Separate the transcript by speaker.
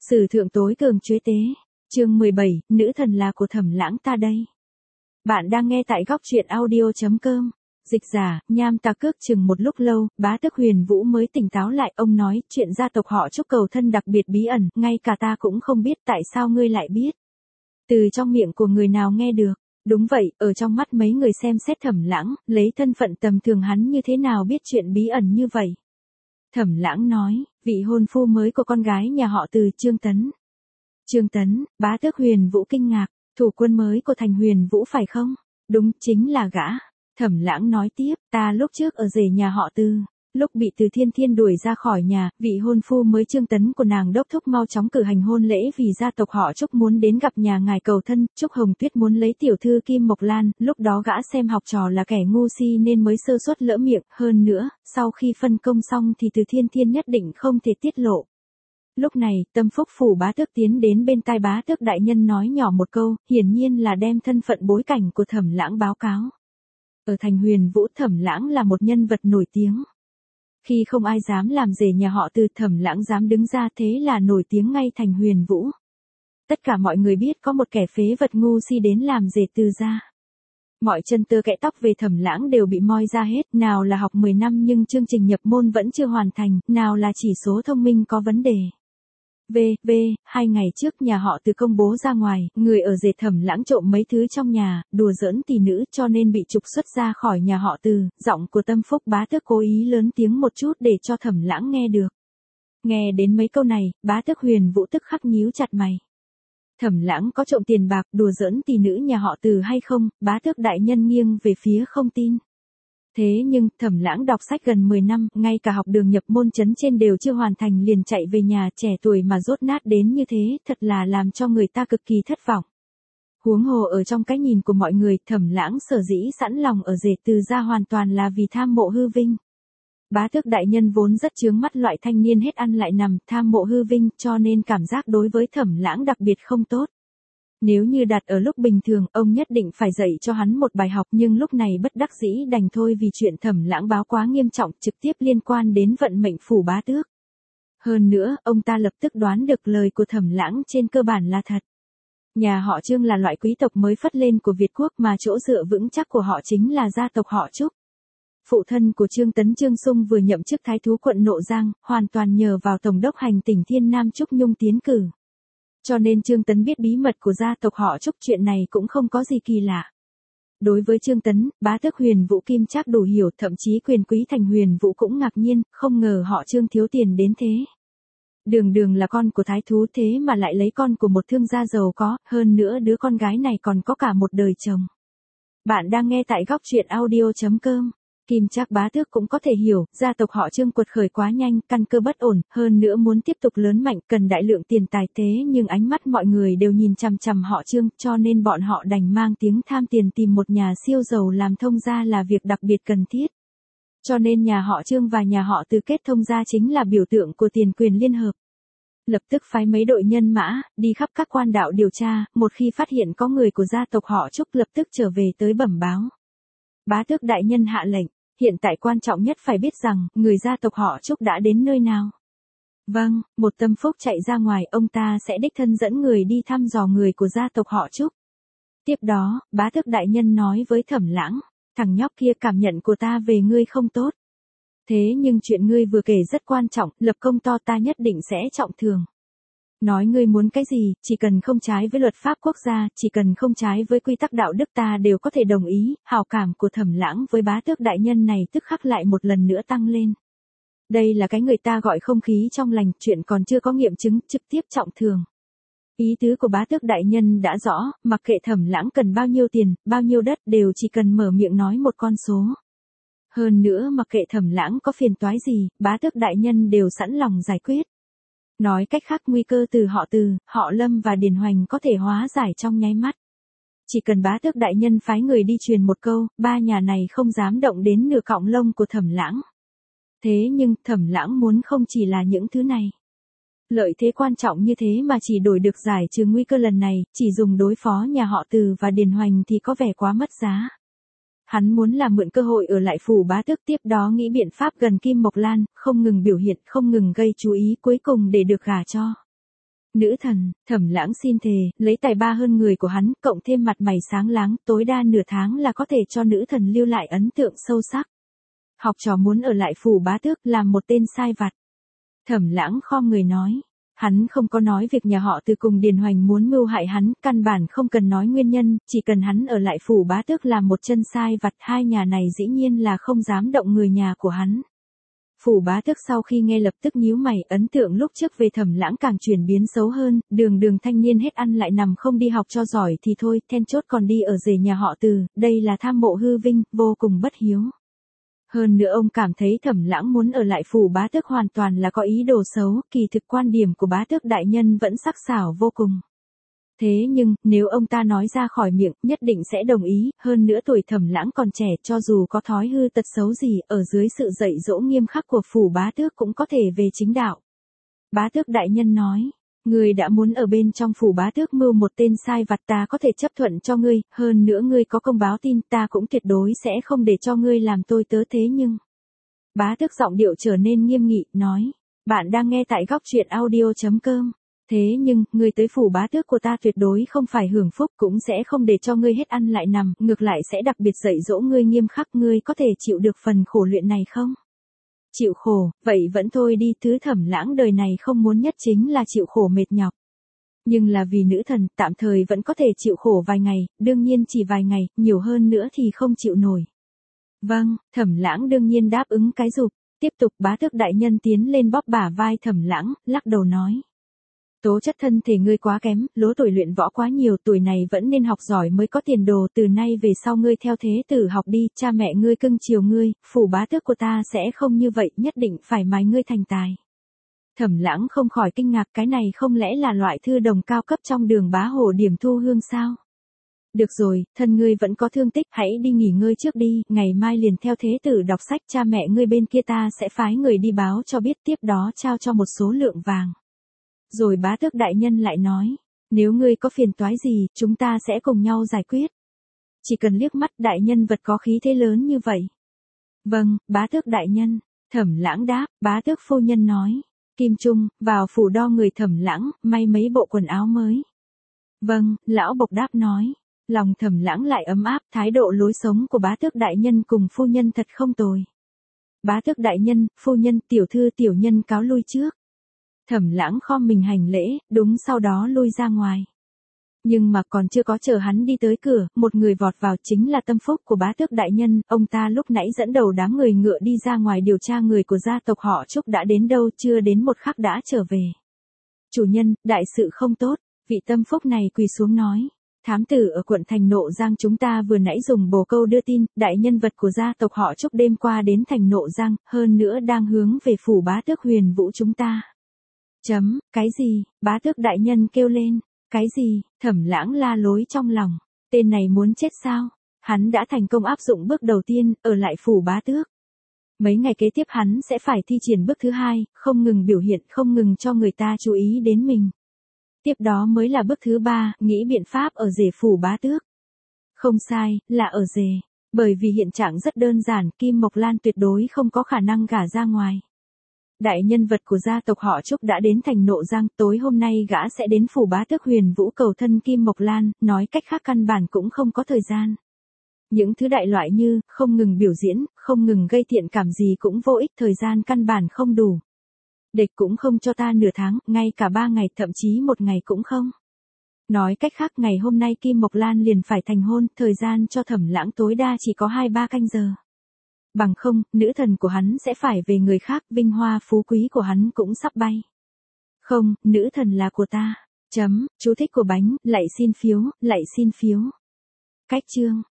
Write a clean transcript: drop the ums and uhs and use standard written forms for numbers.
Speaker 1: Sử thượng tối cường chuế tế. Chương 17, nữ thần là của Thẩm Lãng ta đây. Bạn đang nghe tại góc truyện audio.com. Dịch giả, Nham Ta cước chừng một lúc lâu, bá tước Huyền Vũ mới tỉnh táo lại, ông nói, chuyện gia tộc họ Trúc cầu thân đặc biệt bí ẩn, ngay cả ta cũng không biết tại sao ngươi lại biết. Từ trong miệng của người nào nghe được. Đúng vậy, ở trong mắt mấy người xem xét Thẩm Lãng, lấy thân phận tầm thường hắn như thế nào biết chuyện bí ẩn như vậy. Thẩm Lãng nói, vị hôn phu mới của con gái nhà họ Từ, Trương Tấn. Trương Tấn, bá tước Huyền Vũ kinh ngạc, thủ quân mới của thành Huyền Vũ phải không? Đúng, chính là gã. Thẩm Lãng nói tiếp, ta lúc trước ở rể nhà họ Từ, lúc bị Từ Thiên Thiên đuổi ra khỏi nhà, vị hôn phu mới Trương Tấn của nàng đốc thúc mau chóng cử hành hôn lễ vì gia tộc họ Trúc muốn đến gặp nhà ngài cầu thân, Trúc Hồng Tuyết muốn lấy tiểu thư Kim Mộc Lan, lúc đó gã xem học trò là kẻ ngu si nên mới sơ suất lỡ miệng, hơn nữa, sau khi phân công xong thì Từ Thiên Thiên nhất định không thể tiết lộ. Lúc này, Tâm Phúc phủ bá tước tiến đến bên tai bá tước đại nhân nói nhỏ một câu, hiển nhiên là đem thân phận bối cảnh của Thẩm Lãng báo cáo. Ở thành Huyền Vũ, Thẩm Lãng là một nhân vật nổi tiếng. Khi không ai dám làm rể nhà họ Từ, Thẩm Lãng dám đứng ra, thế là nổi tiếng ngay thành Huyền Vũ. Tất cả mọi người biết có một kẻ phế vật ngu si đến làm rể Từ gia. Mọi chân tơ kẽ tóc về Thẩm Lãng đều bị moi ra hết, nào là học 10 năm nhưng chương trình nhập môn vẫn chưa hoàn thành, nào là chỉ số thông minh có vấn đề. 2 ngày trước nhà họ Từ công bố ra ngoài, người ở rể Thẩm Lãng trộm mấy thứ trong nhà, đùa giỡn tỷ nữ cho nên bị trục xuất ra khỏi nhà họ Từ, giọng của Tâm Phúc bá tước cố ý lớn tiếng một chút để cho Thẩm Lãng nghe được. Nghe đến mấy câu này, bá tước Huyền Vũ tức khắc nhíu chặt mày. Thẩm Lãng có trộm tiền bạc, đùa giỡn tỷ nữ nhà họ Từ hay không, bá tước đại nhân nghiêng về phía không tin. Thế nhưng, Thẩm Lãng đọc sách gần 10 năm, ngay cả học đường nhập môn trấn trên đều chưa hoàn thành liền chạy về nhà, trẻ tuổi mà dốt nát đến như thế, thật là làm cho người ta cực kỳ thất vọng. Huống hồ ở trong cái nhìn của mọi người, Thẩm Lãng sở dĩ sẵn lòng ở rể Từ gia hoàn toàn là vì tham mộ hư vinh. Bá tước đại nhân vốn rất chướng mắt loại thanh niên hết ăn lại nằm, tham mộ hư vinh, cho nên cảm giác đối với Thẩm Lãng đặc biệt không tốt. Nếu như đặt ở lúc bình thường, ông nhất định phải dạy cho hắn một bài học, nhưng lúc này bất đắc dĩ đành thôi vì chuyện Thẩm Lãng báo quá nghiêm trọng, trực tiếp liên quan đến vận mệnh phủ bá tước. Hơn nữa, ông ta lập tức đoán được lời của Thẩm Lãng trên cơ bản là thật. Nhà họ Trương là loại quý tộc mới phất lên của Việt quốc mà chỗ dựa vững chắc của họ chính là gia tộc họ Trúc. Phụ thân của Trương Tấn Trương Sung vừa nhậm chức thái thú quận Nộ Giang, hoàn toàn nhờ vào tổng đốc hành tỉnh Thiên Nam Trúc Nhung tiến cử. Cho nên Trương Tấn biết bí mật của gia tộc họ Trúc, chuyện này cũng không có gì kỳ lạ. Đối với Trương Tấn, bá tước Huyền Vũ Kim Trác đủ hiểu, thậm chí quyền quý thành Huyền Vũ cũng ngạc nhiên, không ngờ họ Trương thiếu tiền đến thế. Đường là con của thái thú thế mà lại lấy con của một thương gia giàu có, hơn nữa đứa con gái này còn có cả một đời chồng. Bạn đang nghe tại góc truyện audio.com. Kim Trác bá tước cũng có thể hiểu, gia tộc họ Trương quật khởi quá nhanh, căn cơ bất ổn, hơn nữa muốn tiếp tục lớn mạnh cần đại lượng tiền tài, thế nhưng ánh mắt mọi người đều nhìn chằm chằm họ Trương, cho nên bọn họ đành mang tiếng tham tiền tìm một nhà siêu giàu làm thông gia là việc đặc biệt cần thiết. Cho nên nhà họ Trương và nhà họ Từ kết thông gia chính là biểu tượng của tiền quyền liên hợp. Lập tức phái mấy đội nhân mã, đi khắp các quan đạo điều tra, một khi phát hiện có người của gia tộc họ Trúc lập tức trở về tới bẩm báo. Bá tước đại nhân hạ lệnh, hiện tại quan trọng nhất phải biết rằng, người gia tộc họ Trúc đã đến nơi nào. Vâng, một Tâm Phúc chạy ra ngoài, ông ta sẽ đích thân dẫn người đi thăm dò người của gia tộc họ Trúc. Tiếp đó, bá tước đại nhân nói với Thẩm Lãng, thằng nhóc kia cảm nhận của ta về ngươi không tốt. Thế nhưng chuyện ngươi vừa kể rất quan trọng, lập công to ta nhất định sẽ trọng thưởng. Nói ngươi muốn cái gì, chỉ cần không trái với luật pháp quốc gia, chỉ cần không trái với quy tắc đạo đức ta đều có thể đồng ý, hào cảm của Thẩm Lãng với bá tước đại nhân này tức khắc lại một lần nữa tăng lên. Đây là cái người ta gọi không khí trong lành, chuyện còn chưa có nghiệm chứng, trực tiếp trọng thưởng. Ý tứ của bá tước đại nhân đã rõ, mặc kệ Thẩm Lãng cần bao nhiêu tiền, bao nhiêu đất đều chỉ cần mở miệng nói một con số. Hơn nữa mặc kệ Thẩm Lãng có phiền toái gì, bá tước đại nhân đều sẵn lòng giải quyết. Nói cách khác nguy cơ từ họ Lâm và Điền Hoành có thể hóa giải trong nháy mắt. Chỉ cần bá tước đại nhân phái người đi truyền một câu, ba nhà này không dám động đến nửa cọng lông của Thẩm Lãng. Thế nhưng Thẩm Lãng muốn không chỉ là những thứ này. Lợi thế quan trọng như thế mà chỉ đổi được giải trừ nguy cơ lần này, chỉ dùng đối phó nhà họ Từ và Điền Hoành thì có vẻ quá mất giá. Hắn muốn là mượn cơ hội ở lại phủ bá tước, tiếp đó nghĩ biện pháp gần Kim Mộc Lan, không ngừng biểu hiện, không ngừng gây chú ý, cuối cùng để được gả cho. Nữ thần, Thẩm Lãng xin thề, lấy tài ba hơn người của hắn, cộng thêm mặt mày sáng láng, tối đa nửa tháng là có thể cho nữ thần lưu lại ấn tượng sâu sắc. Học trò muốn ở lại phủ bá tước, làm một tên sai vặt. Thẩm Lãng khom người nói. Hắn không có nói việc nhà họ Từ cùng Điền Hoành muốn mưu hại hắn, căn bản không cần nói nguyên nhân, chỉ cần hắn ở lại phủ bá tước làm một chân sai vặt, hai nhà này dĩ nhiên là không dám động người nhà của hắn. Phủ bá tước sau khi nghe lập tức nhíu mày, ấn tượng lúc trước về Thẩm Lãng càng chuyển biến xấu hơn, đường thanh niên hết ăn lại nằm không đi học cho giỏi thì thôi, then chốt còn đi ở rể nhà họ Từ, đây là tham mộ hư vinh, vô cùng bất hiếu. Hơn nữa ông cảm thấy Thẩm Lãng muốn ở lại phủ bá tước hoàn toàn là có ý đồ xấu, kỳ thực quan điểm của bá tước đại nhân vẫn sắc sảo vô cùng. Thế nhưng, nếu ông ta nói ra khỏi miệng, nhất định sẽ đồng ý, hơn nữa tuổi Thẩm Lãng còn trẻ, cho dù có thói hư tật xấu gì, ở dưới sự dạy dỗ nghiêm khắc của phủ bá tước cũng có thể về chính đạo. Bá tước đại nhân nói, ngươi đã muốn ở bên trong phủ bá tước mưu một tên sai vặt, ta có thể chấp thuận cho ngươi, hơn nữa ngươi có công báo tin, ta cũng tuyệt đối sẽ không để cho ngươi làm tôi tớ, thế nhưng. Bá tước giọng điệu trở nên nghiêm nghị, nói, bạn đang nghe tại góc truyện audio.com. Thế nhưng, ngươi tới phủ bá tước của ta tuyệt đối không phải hưởng phúc, cũng sẽ không để cho ngươi hết ăn lại nằm, ngược lại sẽ đặc biệt dạy dỗ ngươi nghiêm khắc, ngươi có thể chịu được phần khổ luyện này không? Chịu khổ, vậy vẫn thôi đi, thứ Thẩm Lãng đời này không muốn nhất chính là chịu khổ mệt nhọc. Nhưng là vì nữ thần, tạm thời vẫn có thể chịu khổ vài ngày, đương nhiên chỉ vài ngày, nhiều hơn nữa thì không chịu nổi. Vâng, Thẩm Lãng đương nhiên đáp ứng cái dục. Tiếp tục bá tước đại nhân tiến lên bóp bả vai Thẩm Lãng, lắc đầu nói. Tố chất thân thể ngươi quá kém, lứa tuổi luyện võ quá nhiều, tuổi này vẫn nên học giỏi mới có tiền đồ, từ nay về sau ngươi theo thế tử học đi, cha mẹ ngươi cưng chiều ngươi, phủ bá tước của ta sẽ không như vậy, nhất định phải mài ngươi thành tài. Thẩm Lãng không khỏi kinh ngạc, cái này không lẽ là loại thư đồng cao cấp trong Đường Bá Hồ Điểm Thu Hương sao? Được rồi, thân ngươi vẫn có thương tích, hãy đi nghỉ ngơi trước đi, ngày mai liền theo thế tử đọc sách, cha mẹ ngươi bên kia ta sẽ phái người đi báo cho biết, tiếp đó trao cho một số lượng vàng. Rồi bá tước đại nhân lại nói, nếu ngươi có phiền toái gì, chúng ta sẽ cùng nhau giải quyết. Chỉ cần liếc mắt đại nhân vật có khí thế lớn như vậy. Vâng, bá tước đại nhân, Thẩm Lãng đáp, bá tước phu nhân nói, Kim Trung, vào phủ đo người Thẩm Lãng, may mấy bộ quần áo mới. Vâng, lão bộc đáp nói, lòng Thẩm Lãng lại ấm áp, thái độ lối sống của bá tước đại nhân cùng phu nhân thật không tồi. Bá tước đại nhân, phu nhân, tiểu thư tiểu nhân cáo lui trước. Thẩm Lãng khom mình hành lễ, đúng sau đó lui ra ngoài. Nhưng mà còn chưa có chờ hắn đi tới cửa, một người vọt vào, chính là tâm phúc của bá tước đại nhân, ông ta lúc nãy dẫn đầu đám người ngựa đi ra ngoài điều tra người của gia tộc họ Trúc đã đến đâu, chưa đến một khắc đã trở về. Chủ nhân, đại sự không tốt, vị tâm phúc này quỳ xuống nói. Thám tử ở quận thành Nộ Giang chúng ta vừa nãy dùng bồ câu đưa tin, đại nhân vật của gia tộc họ Trúc đêm qua đến thành Nộ Giang, hơn nữa đang hướng về phủ bá tước Huyền Vũ chúng ta. Cái gì, bá tước đại nhân kêu lên, cái gì, Thẩm Lãng la lối trong lòng, tên này muốn chết sao, hắn đã thành công áp dụng bước đầu tiên, ở lại phủ bá tước. Mấy ngày kế tiếp hắn sẽ phải thi triển bước thứ hai, không ngừng biểu hiện, không ngừng cho người ta chú ý đến mình. Tiếp đó mới là bước thứ ba, nghĩ biện pháp ở rể phủ bá tước. Không sai, là ở rể, bởi vì hiện trạng rất đơn giản, Kim Mộc Lan tuyệt đối không có khả năng gả ra ngoài. Đại nhân vật của gia tộc họ Trúc đã đến thành Nộ Giang, tối hôm nay gã sẽ đến phủ bá tước Huyền Vũ cầu thân Kim Mộc Lan, nói cách khác căn bản cũng không có thời gian. Những thứ đại loại như, không ngừng biểu diễn, không ngừng gây thiện cảm gì cũng vô ích, thời gian căn bản không đủ. Địch cũng không cho ta nửa tháng, ngay cả 3 ngày, thậm chí 1 ngày cũng không. Nói cách khác ngày hôm nay Kim Mộc Lan liền phải thành hôn, thời gian cho Thẩm Lãng tối đa chỉ có 2-3 canh giờ. Bằng không, nữ thần của hắn sẽ phải về người khác, vinh hoa phú quý của hắn cũng sắp bay. Không, nữ thần là của ta. Chú thích của bánh, lạy xin phiếu. Cách chương.